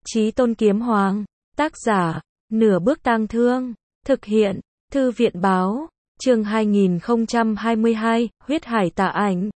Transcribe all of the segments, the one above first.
Chí Tôn Kiếm Hoàng, tác giả, Nửa Bước Tang Thương, thực hiện, Thư viện báo, chương 2022, Huyết Hải Tà Ảnh.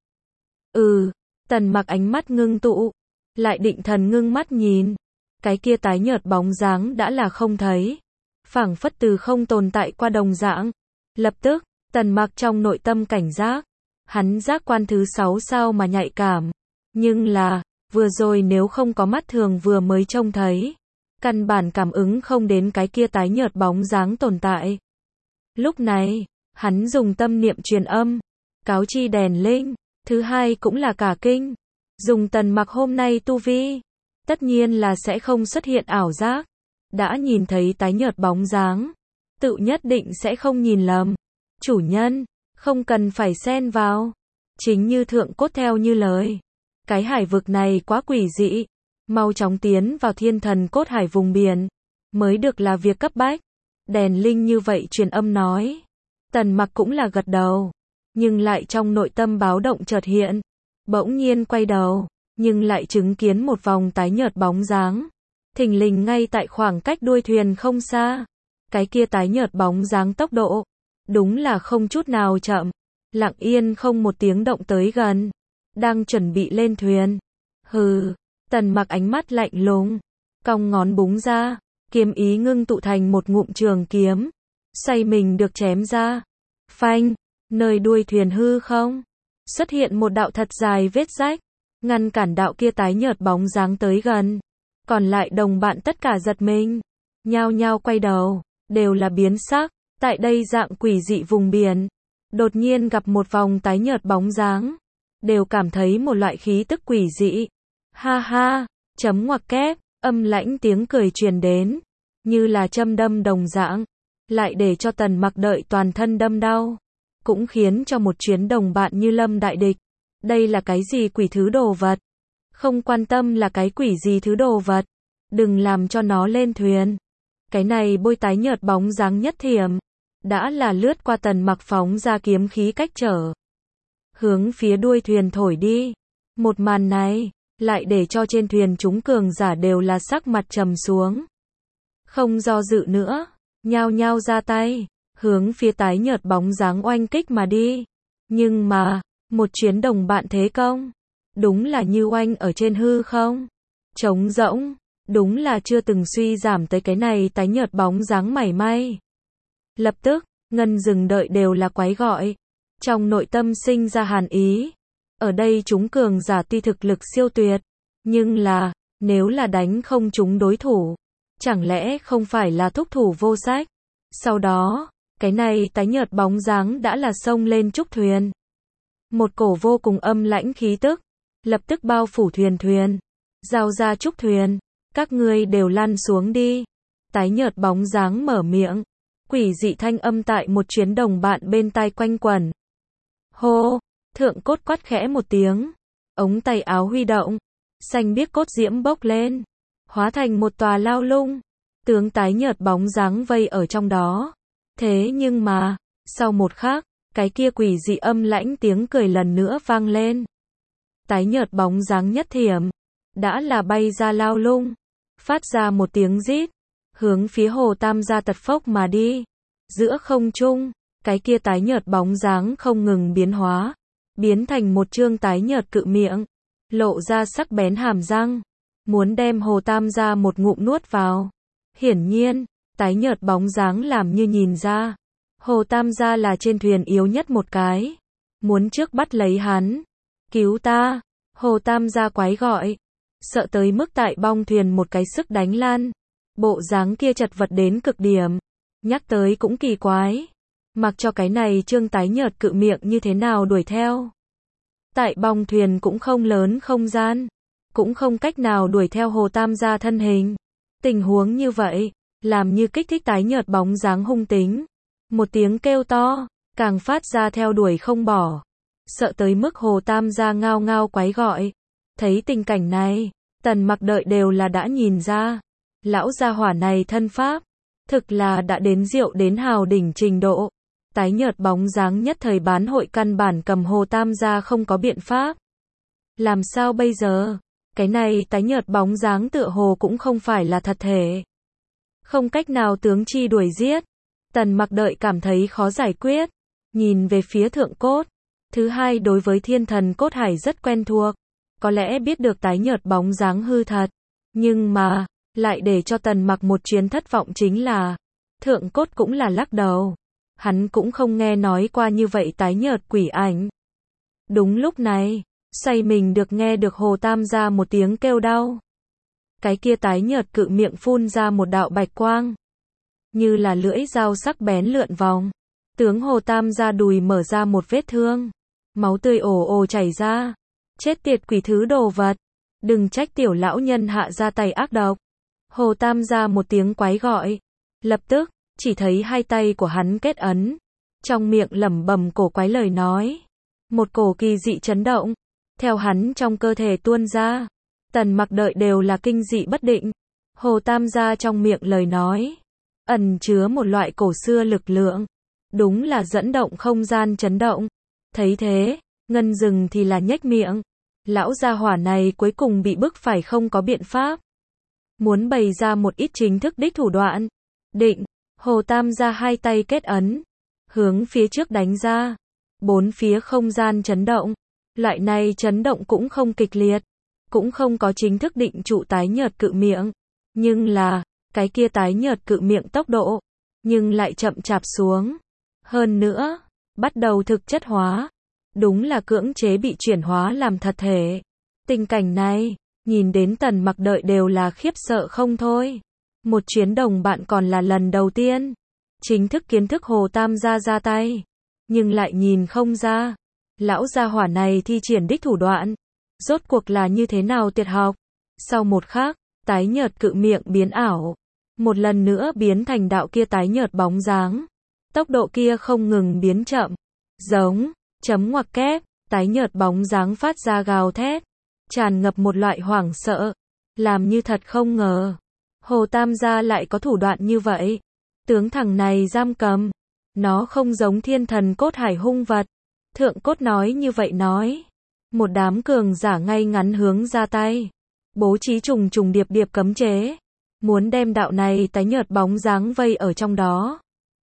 Tần Mặc ánh mắt ngưng tụ, lại định thần ngưng mắt nhìn, cái kia tái nhợt bóng dáng đã là không thấy, phảng phất từ không tồn tại qua đồng dạng. Lập tức, Tần Mặc trong nội tâm cảnh giác, hắn giác quan thứ 6 sao mà nhạy cảm, nhưng là, vừa rồi nếu không có mắt thường vừa mới trông thấy, căn bản cảm ứng không đến cái kia tái nhợt bóng dáng tồn tại. Lúc này, hắn dùng tâm niệm truyền âm, cáo chi đèn linh, thứ hai cũng là cả kinh, dùng Tần Mặc hôm nay tu vi, tất nhiên là sẽ không xuất hiện ảo giác, đã nhìn thấy tái nhợt bóng dáng, tự nhất định sẽ không nhìn lầm. Chủ nhân, không cần phải xen vào, chính như thượng cốt theo như lời. Cái hải vực này quá quỷ dị, mau chóng tiến vào thiên thần cốt hải vùng biển, mới được là việc cấp bách. Đèn linh như vậy truyền âm nói. Tần Mặc cũng là gật đầu, nhưng lại trong nội tâm báo động chợt hiện, bỗng nhiên quay đầu, nhưng lại chứng kiến một vòng tái nhợt bóng dáng, thình lình ngay tại khoảng cách đuôi thuyền không xa. Cái kia tái nhợt bóng dáng tốc độ, đúng là không chút nào chậm, lặng yên không một tiếng động tới gần, đang chuẩn bị lên thuyền. Hừ, Tần Mặc ánh mắt lạnh lùng, cong ngón búng ra, kiếm ý ngưng tụ thành một ngụm trường kiếm, xoay mình được chém ra. Phanh, nơi đuôi thuyền hư không, xuất hiện một đạo thật dài vết rách, ngăn cản đạo kia tái nhợt bóng dáng tới gần. Còn lại đồng bạn tất cả giật mình, nhao nhao quay đầu, đều là biến sắc. Tại đây dạng quỷ dị vùng biển, đột nhiên gặp một vòng tái nhợt bóng dáng, đều cảm thấy một loại khí tức quỷ dị. Ha ha, chấm ngoặc kép, âm lãnh tiếng cười truyền đến, như là châm đâm đồng dạng, lại để cho Tần Mặc đợi toàn thân đâm đau, cũng khiến cho một chuyến đồng bạn như lâm đại địch. Đây là cái gì quỷ thứ đồ vật? Không quan tâm là cái quỷ gì thứ đồ vật, đừng làm cho nó lên thuyền. Cái này bôi tái nhợt bóng dáng nhất thiểm, đã là lướt qua Tần Mặc phóng ra kiếm khí cách trở, hướng phía đuôi thuyền thổi đi. Một màn này, lại để cho trên thuyền chúng cường giả đều là sắc mặt trầm xuống. Không do dự nữa, nhao nhao ra tay, hướng phía tái nhợt bóng dáng oanh kích mà đi. Nhưng mà, một chuyến đồng bạn thế công, đúng là như oanh ở trên hư không, trống rỗng, đúng là chưa từng suy giảm tới cái này tái nhợt bóng dáng mảy may. Lập tức, ngân dừng đợi đều là quái gọi, trong nội tâm sinh ra hàn ý. Ở đây chúng cường giả tuy thực lực siêu tuyệt, nhưng là, nếu là đánh không chúng đối thủ, chẳng lẽ không phải là thúc thủ vô sách? Sau đó, cái này tái nhợt bóng dáng đã là xông lên trúc thuyền. Một cổ vô cùng âm lãnh khí tức, lập tức bao phủ thuyền. Giao ra trúc thuyền, các ngươi đều lăn xuống đi. Tái nhợt bóng dáng mở miệng, quỷ dị thanh âm tại một chuyến đồng bạn bên tai quanh quẩn. Hô, thượng cốt quát khẽ một tiếng, ống tay áo huy động, xanh biếc cốt diễm bốc lên, hóa thành một tòa lao lung, tướng tái nhợt bóng dáng vây ở trong đó. Thế nhưng mà, sau một khắc, cái kia quỷ dị âm lãnh tiếng cười lần nữa vang lên. Tái nhợt bóng dáng nhất thiểm, đã là bay ra lao lung, phát ra một tiếng rít, hướng phía Hồ Tam gia tật phốc mà đi. Giữa không trung, cái kia tái nhợt bóng dáng không ngừng biến hóa, biến thành một trương tái nhợt cự miệng, lộ ra sắc bén hàm răng, muốn đem Hồ Tam gia một ngụm nuốt vào. Hiển nhiên, tái nhợt bóng dáng làm như nhìn ra, Hồ Tam gia là trên thuyền yếu nhất một cái, muốn trước bắt lấy hắn. Cứu ta! Hồ Tam gia quái gọi, sợ tới mức tại bong thuyền một cái sức đánh lan. Bộ dáng kia chật vật đến cực điểm, nhắc tới cũng kỳ quái, mặc cho cái này trương tái nhợt cự miệng như thế nào đuổi theo. Tại bong thuyền cũng không lớn không gian, cũng không cách nào đuổi theo Hồ Tam gia thân hình. Tình huống như vậy, làm như kích thích tái nhợt bóng dáng hung tính. Một tiếng kêu to, càng phát ra theo đuổi không bỏ. Sợ tới mức Hồ Tam gia ngao ngao quái gọi. Thấy tình cảnh này, Tần Mặc đợi đều là đã nhìn ra. Lão gia hỏa này thân pháp, thực là đã đến diệu đến hào đỉnh trình độ. Tái nhợt bóng dáng nhất thời bán hội căn bản cầm Hồ Tam gia không có biện pháp. Làm sao bây giờ? Cái này tái nhợt bóng dáng tựa hồ cũng không phải là thật thể. Không cách nào tướng chi đuổi giết. Tần Mặc đợi cảm thấy khó giải quyết. Nhìn về phía thượng cốt. Thứ hai, đối với thiên thần cốt hải rất quen thuộc. Có lẽ biết được tái nhợt bóng dáng hư thật. Nhưng mà, lại để cho Tần Mặc một chuyến thất vọng chính là, thượng cốt cũng là lắc đầu. Hắn cũng không nghe nói qua như vậy tái nhợt quỷ ảnh. Đúng lúc này, xoay mình được nghe được Hồ Tam ra một tiếng kêu đau. Cái kia tái nhợt cự miệng phun ra một đạo bạch quang. Như là lưỡi dao sắc bén lượn vòng. Tướng Hồ Tam ra đùi mở ra một vết thương. Máu tươi ồ ồ chảy ra. Chết tiệt quỷ thứ đồ vật. Đừng trách tiểu lão nhân hạ ra tay ác độc. Hồ Tam ra một tiếng quái gọi. Lập tức, chỉ thấy hai tay của hắn kết ấn. Trong miệng lẩm bẩm cổ quái lời nói. Một cổ kỳ dị chấn động. Theo hắn trong cơ thể tuôn ra. Tần Mặc đợi đều là kinh dị bất định. Hồ Tam ra trong miệng lời nói. Ẩn chứa một loại cổ xưa lực lượng. Đúng là dẫn động không gian chấn động. Thấy thế, Ngân Dừng thì là nhếch miệng. Lão gia hỏa này cuối cùng bị bức phải không có biện pháp. Muốn bày ra một ít chính thức đích thủ đoạn. Định, Hồ Tam ra hai tay kết ấn. Hướng phía trước đánh ra. Bốn phía không gian chấn động. Loại này chấn động cũng không kịch liệt. Cũng không có chính thức định trụ tái nhợt cự miệng. Nhưng là, cái kia tái nhợt cự miệng tốc độ. Nhưng lại chậm chạp xuống. Hơn nữa, bắt đầu thực chất hóa. Đúng là cưỡng chế bị chuyển hóa làm thật thể. Tình cảnh này, nhìn đến Tần Mặc đợi đều là khiếp sợ không thôi. Một chuyến đồng bạn còn là lần đầu tiên. Chính thức kiến thức Hồ Tam gia ra tay. Nhưng lại nhìn không ra. Lão gia hỏa này thi triển đích thủ đoạn. Rốt cuộc là như thế nào tuyệt học. Sau một khắc, tái nhợt cự miệng biến ảo. Một lần nữa biến thành đạo kia tái nhợt bóng dáng. Tốc độ kia không ngừng biến chậm. Giống, chấm ngoặc kép, tái nhợt bóng dáng phát ra gào thét. Tràn ngập một loại hoảng sợ. Làm như thật không ngờ. Hồ Tam gia lại có thủ đoạn như vậy. Tướng thằng này giam cầm. Nó không giống thiên thần cốt hải hung vật. Thượng cốt nói như vậy nói. Một đám cường giả ngay ngắn hướng ra tay. Bố trí trùng trùng điệp điệp cấm chế. Muốn đem đạo này tái nhợt bóng dáng vây ở trong đó.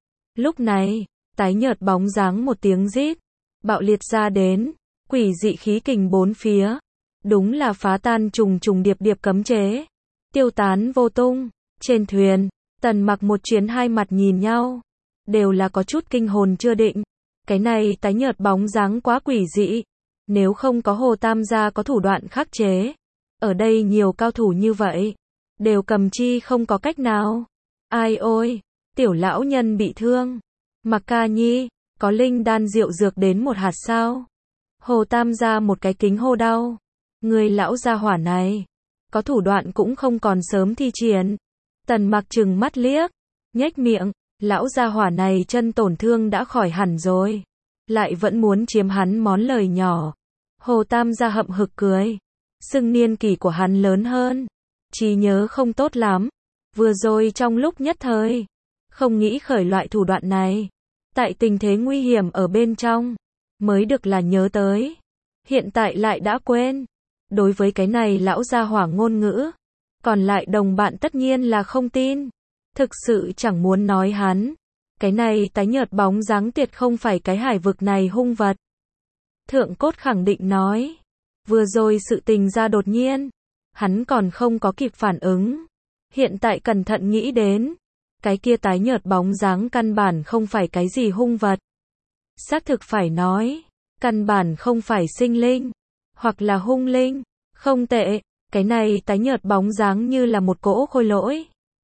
Lúc này, tái nhợt bóng dáng một tiếng rít. Bạo liệt ra đến. Quỷ dị khí kình bốn phía. Đúng là phá tan trùng trùng điệp điệp cấm chế. Tiêu tán vô tung. Trên thuyền, Tần Mặc một chuyến hai mặt nhìn nhau. Đều là có chút kinh hồn chưa định. Cái này tái nhợt bóng dáng quá quỷ dị. Nếu không có Hồ Tam gia có thủ đoạn khắc chế. Ở đây nhiều cao thủ như vậy. Đều cầm chi không có cách nào. Ai ôi, tiểu lão nhân bị thương. Mặc Ca Nhi, có linh đan rượu dược đến một hạt sao? Hồ Tam gia một cái kính hô đau. Người lão gia hỏa này. Có thủ đoạn cũng không còn sớm thi triển. Tần Mặc trừng mắt liếc. Nhếch miệng. Lão gia hỏa này chân tổn thương đã khỏi hẳn rồi. Lại vẫn muốn chiếm hắn món lời nhỏ. Hồ Tam gia hậm hực cười. Xưng niên kỷ của hắn lớn hơn. Trí nhớ không tốt lắm. Vừa rồi trong lúc nhất thời. Không nghĩ khởi loại thủ đoạn này. Tại tình thế nguy hiểm ở bên trong. Mới được là nhớ tới. Hiện tại lại đã quên. Đối với cái này lão gia hỏa ngôn ngữ. Còn lại đồng bạn tất nhiên là không tin. Thực sự chẳng muốn nói hắn. Cái này tái nhợt bóng dáng tiệt không phải cái hải vực này hung vật. Thượng cốt khẳng định nói. Vừa rồi sự tình ra đột nhiên. Hắn còn không có kịp phản ứng. Hiện tại cẩn thận nghĩ đến. Cái kia tái nhợt bóng dáng căn bản không phải cái gì hung vật. Xác thực phải nói. Căn bản không phải sinh linh. Hoặc là hung linh. Không tệ. Cái này tái nhợt bóng dáng như là một cỗ khôi lỗi.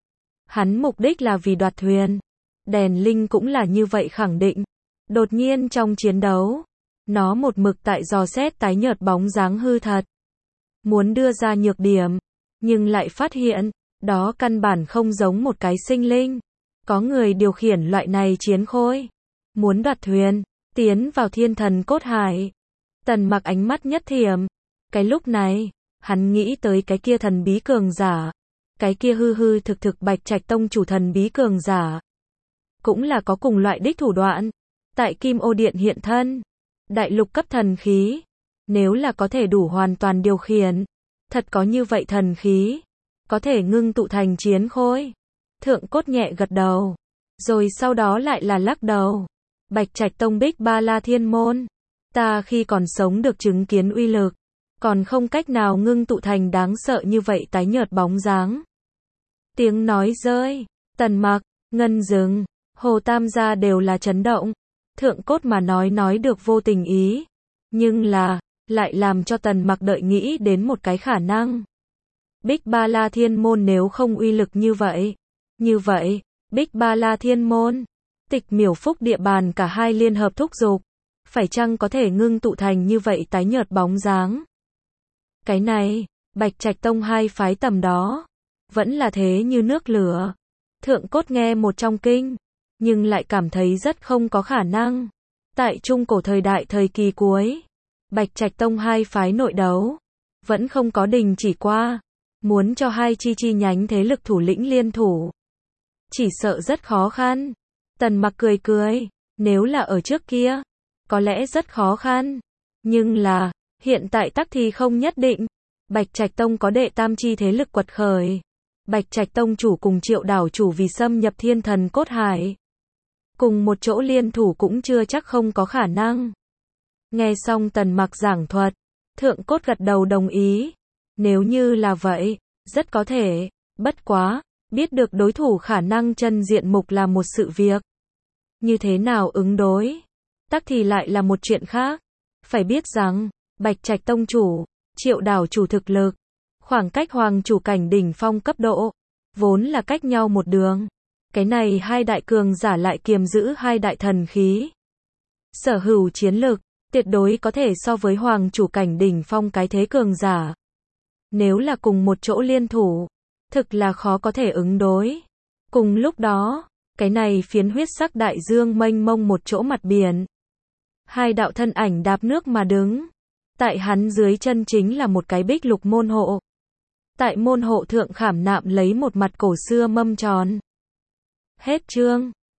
Hắn mục đích là vì đoạt thuyền. Đèn linh cũng là như vậy khẳng định. Đột nhiên trong chiến đấu. Nó một mực tại dò xét tái nhợt bóng dáng hư thật. Muốn đưa ra nhược điểm. Nhưng lại phát hiện. Đó căn bản không giống một cái sinh linh. Có người điều khiển loại này chiến khôi. Muốn đoạt thuyền. Tiến vào thiên thần cốt hải. Tần Mặc ánh mắt nhất thiểm. Cái lúc này. Hắn nghĩ tới cái kia thần bí cường giả. Cái kia hư hư thực thực Bạch Trạch Tông chủ thần bí cường giả. Cũng là có cùng loại đích thủ đoạn. Tại Kim Ô Điện hiện thân. Đại lục cấp thần khí. Nếu là có thể đủ hoàn toàn điều khiển. Thật có như vậy thần khí, có thể ngưng tụ thành chiến khôi. Thượng Cốt nhẹ gật đầu, rồi sau đó lại là lắc đầu. Bạch Trạch Tông Bích Ba La Thiên Môn, ta khi còn sống được chứng kiến uy lực, còn không cách nào ngưng tụ thành đáng sợ như vậy tái nhợt bóng dáng. Tiếng nói rơi, Tần Mặc, Ngân Dừng, Hồ Tam gia đều là chấn động. Thượng Cốt mà nói được vô tình ý, nhưng là, lại làm cho Tần Mặc đợi nghĩ đến một cái khả năng. Bích Ba La Thiên Môn nếu không uy lực như vậy, Bích Ba La Thiên Môn, Tịch Miểu Phúc địa bàn cả hai liên hợp thúc giục, phải chăng có thể ngưng tụ thành như vậy tái nhợt bóng dáng. Cái này, Bạch Trạch Tông hai phái tầm đó, vẫn là thế như nước lửa. Thượng Cốt nghe một trong kinh, nhưng lại cảm thấy rất không có khả năng. Tại trung cổ thời đại thời kỳ cuối, Bạch Trạch Tông hai phái nội đấu, vẫn không có đình chỉ qua. Muốn cho hai chi nhánh thế lực thủ lĩnh liên thủ, chỉ sợ rất khó khăn. Tần Mặc cười, nếu là ở trước kia, có lẽ rất khó khăn. Nhưng là, hiện tại tắc thì không nhất định. Bạch Trạch Tông có đệ tam chi thế lực quật khởi. Bạch Trạch Tông chủ cùng Triệu đảo chủ vì xâm nhập Thiên Thần Cốt Hải, cùng một chỗ liên thủ cũng chưa chắc không có khả năng. Nghe xong Tần Mặc giảng thuật, Thượng Cốt gật đầu đồng ý. Nếu như là vậy, rất có thể, bất quá, biết được đối thủ khả năng chân diện mục là một sự việc. Như thế nào ứng đối, tắc thì lại là một chuyện khác. Phải biết rằng, Bạch Trạch Tông chủ, Triệu đảo chủ thực lực, khoảng cách hoàng chủ cảnh đỉnh phong cấp độ, vốn là cách nhau một đường. Cái này hai đại cường giả lại kiềm giữ hai đại thần khí. Sở hữu chiến lực, tuyệt đối có thể so với hoàng chủ cảnh đỉnh phong cái thế cường giả. Nếu là cùng một chỗ liên thủ, thực là khó có thể ứng đối. Cùng lúc đó, cái này phiến huyết sắc đại dương mênh mông một chỗ mặt biển. Hai đạo thân ảnh đạp nước mà đứng. Tại hắn dưới chân chính là một cái bích lục môn hộ. Tại môn hộ thượng khảm nạm lấy một mặt cổ xưa mâm tròn. Hết chương.